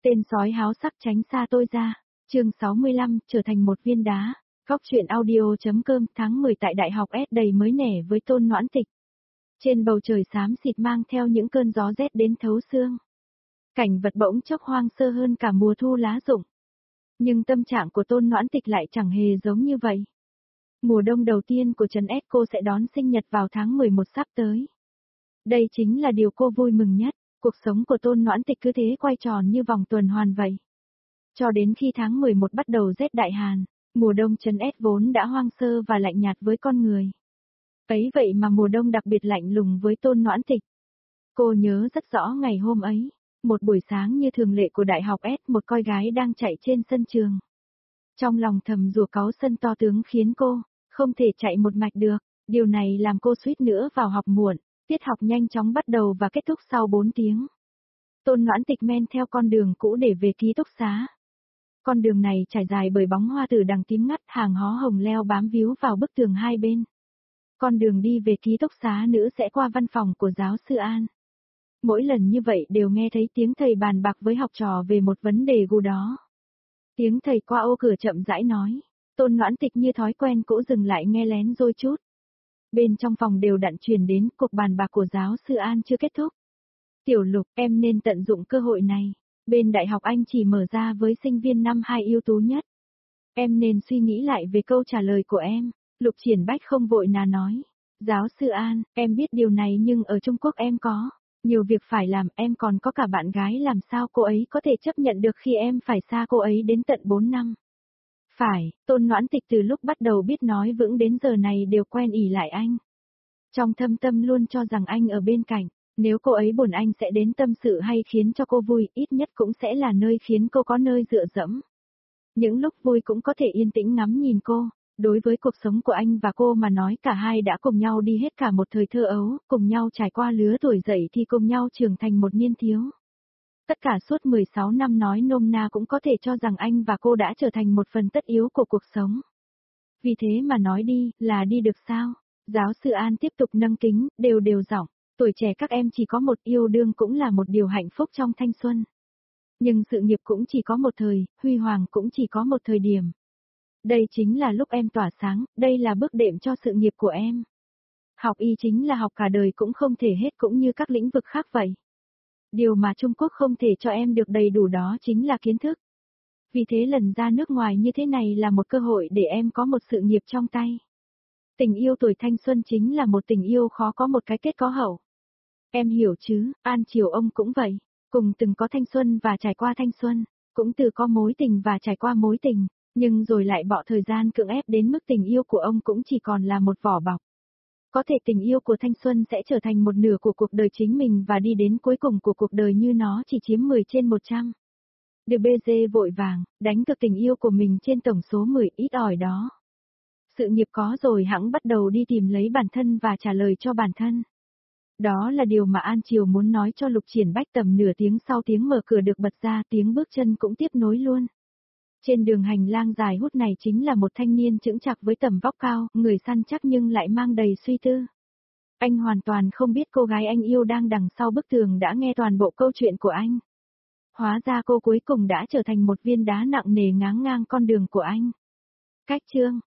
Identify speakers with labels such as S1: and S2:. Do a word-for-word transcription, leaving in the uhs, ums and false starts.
S1: Tên sói háo sắc tránh xa tôi ra. Chương sáu mươi lăm, trở thành một viên đá. Góc truyện audio.com tháng mười tại Đại học S đầy mới nẻ với Tôn Noãn Tịch. Trên bầu trời xám xịt mang theo những cơn gió rét đến thấu xương. Cảnh vật bỗng chốc hoang sơ hơn cả mùa thu lá rụng. Nhưng tâm trạng của Tôn Noãn Tịch lại chẳng hề giống như vậy. Mùa đông đầu tiên của Trấn S cô sẽ đón sinh nhật vào tháng mười một sắp tới. Đây chính là điều cô vui mừng nhất. Cuộc sống của Tôn Noãn Tịch cứ thế quay tròn như vòng tuần hoàn vậy. Cho đến khi tháng mười một bắt đầu rét đại hàn, mùa đông Trấn S vốn đã hoang sơ và lạnh nhạt với con người. Ấy vậy mà mùa đông đặc biệt lạnh lùng với Tôn Noãn Tịch. Cô nhớ rất rõ ngày hôm ấy, một buổi sáng như thường lệ của Đại học S, một coi gái đang chạy trên sân trường. Trong lòng thầm rủa cáu sân to tướng khiến cô không thể chạy một mạch được, điều này làm cô suýt nữa vào học muộn. Tiết học nhanh chóng bắt đầu và kết thúc sau bốn tiếng. Tôn Noãn Tịch men theo con đường cũ để về ký túc xá. Con đường này trải dài bởi bóng hoa từ đằng tím ngắt, hàng hó hồng leo bám víu vào bức tường hai bên. Con đường đi về ký túc xá nữ sẽ qua văn phòng của giáo sư An. Mỗi lần như vậy đều nghe thấy tiếng thầy bàn bạc với học trò về một vấn đề gù đó. Tiếng thầy qua ô cửa chậm rãi nói. Tôn Noãn Tịch như thói quen cũ dừng lại nghe lén đôi chút. Bên trong phòng đều đặn truyền đến cuộc bàn bạc của giáo sư An chưa kết thúc. Tiểu Lục, em nên tận dụng cơ hội này. Bên đại học Anh chỉ mở ra với sinh viên năm hai ưu tú nhất. Em nên suy nghĩ lại về câu trả lời của em. Lục Triển Bách không vội nà nói. Giáo sư An, em biết điều này nhưng ở Trung Quốc em có nhiều việc phải làm, em còn có cả bạn gái, làm sao cô ấy có thể chấp nhận được khi em phải xa cô ấy đến tận bốn năm. Phải, Tôn Noãn Tịch từ lúc bắt đầu biết nói vững đến giờ này đều quen ỉ lại anh. Trong thâm tâm luôn cho rằng anh ở bên cạnh, nếu cô ấy buồn anh sẽ đến tâm sự hay khiến cho cô vui, ít nhất cũng sẽ là nơi khiến cô có nơi dựa dẫm. Những lúc vui cũng có thể yên tĩnh ngắm nhìn cô. Đối với cuộc sống của anh và cô mà nói, cả hai đã cùng nhau đi hết cả một thời thơ ấu, cùng nhau trải qua lứa tuổi dậy thì cùng nhau trưởng thành một niên thiếu. Tất cả suốt mười sáu năm nói nôm na cũng có thể cho rằng anh và cô đã trở thành một phần tất yếu của cuộc sống. Vì thế mà nói đi, là đi được sao? Giáo sư An tiếp tục nâng kính, đều đều giọng, tuổi trẻ các em chỉ có một, yêu đương cũng là một điều hạnh phúc trong thanh xuân. Nhưng sự nghiệp cũng chỉ có một thời, huy hoàng cũng chỉ có một thời điểm. Đây chính là lúc em tỏa sáng, đây là bước đệm cho sự nghiệp của em. Học y chính là học cả đời cũng không thể hết, cũng như các lĩnh vực khác vậy. Điều mà Trung Quốc không thể cho em được đầy đủ đó chính là kiến thức. Vì thế lần ra nước ngoài như thế này là một cơ hội để em có một sự nghiệp trong tay. Tình yêu tuổi thanh xuân chính là một tình yêu khó có một cái kết có hậu. Em hiểu chứ, An Triều ông cũng vậy, cùng từng có thanh xuân và trải qua thanh xuân, cũng từ có mối tình và trải qua mối tình, nhưng rồi lại bỏ thời gian cưỡng ép đến mức tình yêu của ông cũng chỉ còn là một vỏ bọc. Có thể tình yêu của thanh xuân sẽ trở thành một nửa của cuộc đời chính mình và đi đến cuối cùng của cuộc đời như nó chỉ chiếm mười trên một trăm. Được bê dê vội vàng, đánh cược tình yêu của mình trên tổng số mười ít ỏi đó. Sự nghiệp có rồi hẵng bắt đầu đi tìm lấy bản thân và trả lời cho bản thân. Đó là điều mà An Triều muốn nói cho Lục Triển Bách. Tầm nửa tiếng sau tiếng mở cửa được bật ra, tiếng bước chân cũng tiếp nối luôn. Trên đường hành lang dài hút này chính là một thanh niên chững chạc với tầm vóc cao, người săn chắc nhưng lại mang đầy suy tư. Anh hoàn toàn không biết cô gái anh yêu đang đằng sau bức tường đã nghe toàn bộ câu chuyện của anh. Hóa ra cô cuối cùng đã trở thành một viên đá nặng nề ngáng ngang con đường của anh. Cách chương